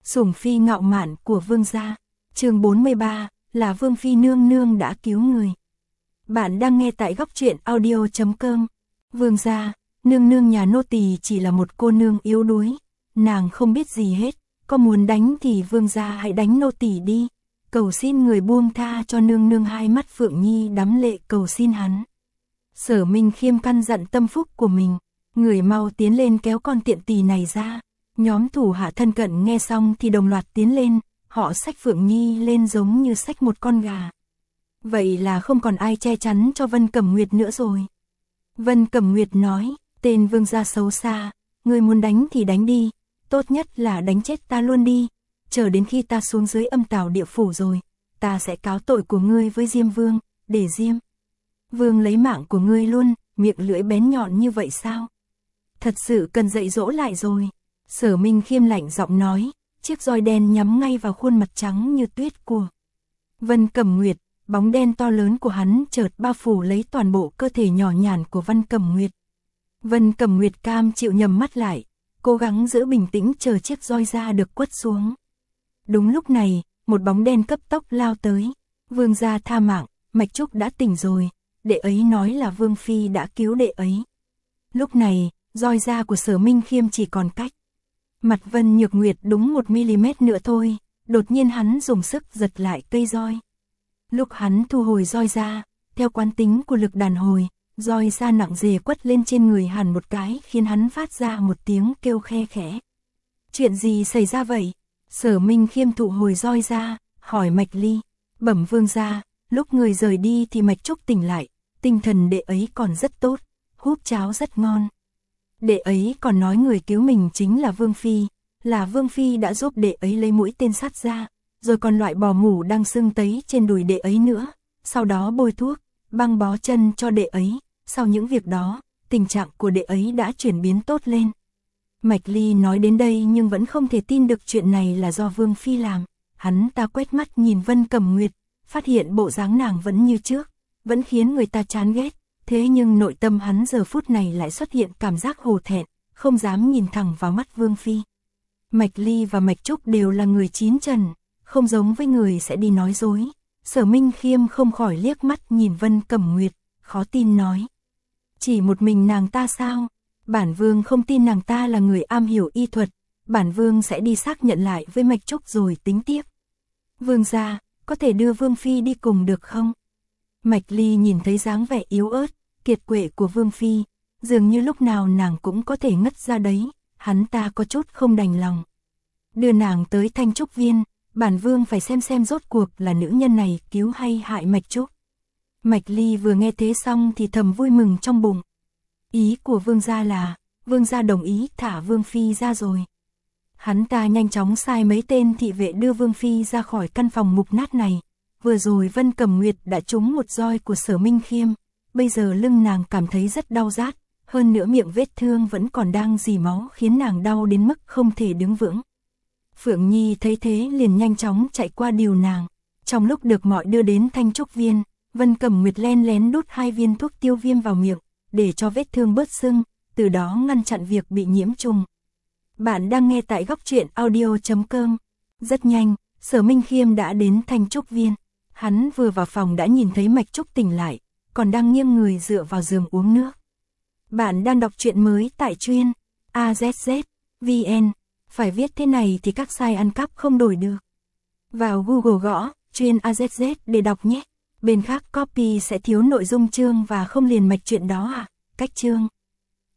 Sủng phi ngạo mạn của vương gia. Chương 43, là vương phi nương nương đã cứu người. Bạn đang nghe tại góc truyện audio.com. Vương gia, nương nương nhà nô tỳ chỉ là một cô nương yếu đuối, nàng không biết gì hết, có muốn đánh thì vương gia hãy đánh nô tỳ đi. Cầu xin người buông tha cho nương nương. Hai mắt Phượng Nhi đắm lệ cầu xin hắn. Sở Minh Khiêm căn dặn tâm phúc của mình, người mau tiến lên kéo con tiện tỳ này ra. Nhóm thủ hạ thân cận nghe xong thì đồng loạt tiến lên, họ xách Phượng Nhi lên giống như xách một con gà. Vậy là không còn ai che chắn cho Vân Cẩm Nguyệt nữa rồi. Vân Cẩm Nguyệt nói, tên vương gia xấu xa, người muốn đánh thì đánh đi, tốt nhất là đánh chết ta luôn đi, chờ đến khi ta xuống dưới âm tào địa phủ rồi, ta sẽ cáo tội của ngươi với Diêm Vương, để Diêm Vương lấy mạng của ngươi luôn. Miệng lưỡi bén nhọn như vậy sao? Thật sự cần dạy dỗ lại rồi. Sở Minh Khiêm lạnh giọng nói, chiếc roi đen nhắm ngay vào khuôn mặt trắng như tuyết của Vân Cẩm Nguyệt. Bóng đen to lớn của hắn chợt bao phủ lấy toàn bộ cơ thể nhỏ nhàn của Vân Cẩm Nguyệt. Vân Cẩm Nguyệt cam chịu nhắm mắt lại, cố gắng giữ bình tĩnh chờ chiếc roi ra được quất xuống. Đúng lúc này, một bóng đen cấp tốc lao tới. Vương gia tha mạng, Mạch Trúc đã tỉnh rồi, đệ ấy nói là Vương phi đã cứu đệ ấy. Lúc này, roi ra của Sở Minh Khiêm chỉ còn cách mặt Vân Nhược Nguyệt đúng 1mm nữa thôi. Đột nhiên hắn dùng sức giật lại cây roi. Lúc hắn thu hồi roi ra, theo quán tính của lực đàn hồi, roi ra nặng dề quất lên trên người hắn một cái khiến hắn phát ra một tiếng kêu khe khẽ. Chuyện gì xảy ra vậy? Sở Minh Khiêm thụ hồi roi ra, hỏi Mạch Ly. Bẩm vương gia, lúc người rời đi thì Mạch Trúc tỉnh lại, tinh thần đệ ấy còn rất tốt, húp cháo rất ngon. Đệ ấy còn nói người cứu mình chính là Vương phi, là Vương phi đã giúp đệ ấy lấy mũi tên sắt ra, rồi còn loại bò mủ đang sưng tấy trên đùi đệ ấy nữa, sau đó bôi thuốc, băng bó chân cho đệ ấy. Sau những việc đó, tình trạng của đệ ấy đã chuyển biến tốt lên. Mạch Ly nói đến đây nhưng vẫn không thể tin được chuyện này là do Vương phi làm. Hắn ta quét mắt nhìn Vân Cẩm Nguyệt, phát hiện bộ dáng nàng vẫn như trước, vẫn khiến người ta chán ghét. Thế nhưng nội tâm hắn giờ phút này lại xuất hiện cảm giác hổ thẹn, không dám nhìn thẳng vào mắt Vương phi. Mạch Ly và Mạch Trúc đều là người chín chắn, không giống với người sẽ đi nói dối. Sở Minh Khiêm không khỏi liếc mắt nhìn Vân Cẩm Nguyệt, khó tin nói. Chỉ một mình nàng ta sao? Bản vương không tin nàng ta là người am hiểu y thuật, bản vương sẽ đi xác nhận lại với Mạch Trúc rồi tính tiếp. Vương gia, có thể đưa Vương phi đi cùng được không? Mạch Ly nhìn thấy dáng vẻ yếu ớt, kiệt quệ của Vương phi, dường như lúc nào nàng cũng có thể ngất ra đấy, hắn ta có chút không đành lòng. Đưa nàng tới Thanh Trúc Viên, bản vương phải xem rốt cuộc là nữ nhân này cứu hay hại Mạch Trúc. Mạch Ly vừa nghe thế xong thì thầm vui mừng trong bụng. Ý của vương gia là, vương gia đồng ý thả Vương phi ra rồi. Hắn ta nhanh chóng sai mấy tên thị vệ đưa Vương phi ra khỏi căn phòng mục nát này. Vừa rồi Vân Cẩm Nguyệt đã trúng một roi của Sở Minh Khiêm, bây giờ lưng nàng cảm thấy rất đau rát, hơn nữa miệng vết thương vẫn còn đang rỉ máu khiến nàng đau đến mức không thể đứng vững. Phượng Nhi thấy thế liền nhanh chóng chạy qua điều nàng. Trong lúc được mọi đưa đến Thanh Trúc Viên, Vân Cẩm Nguyệt len lén đút 2 viên thuốc tiêu viêm vào miệng, để cho vết thương bớt sưng, từ đó ngăn chặn việc bị nhiễm trùng. Bạn đang nghe tại góc truyện audio.com. Rất nhanh, Sở Minh Khiêm đã đến Thanh Trúc Viên. Hắn vừa vào phòng đã nhìn thấy Mạch Trúc tỉnh lại, còn đang nghiêng người dựa vào giường uống nước. Bạn đang đọc truyện mới tại truyện AZZ.vn. Phải viết thế này thì các site ăn cắp không đổi được. Vào Google gõ truyện AZZ để đọc nhé. Bên khác copy sẽ thiếu nội dung chương và không liền mạch truyện đó à? Cách chương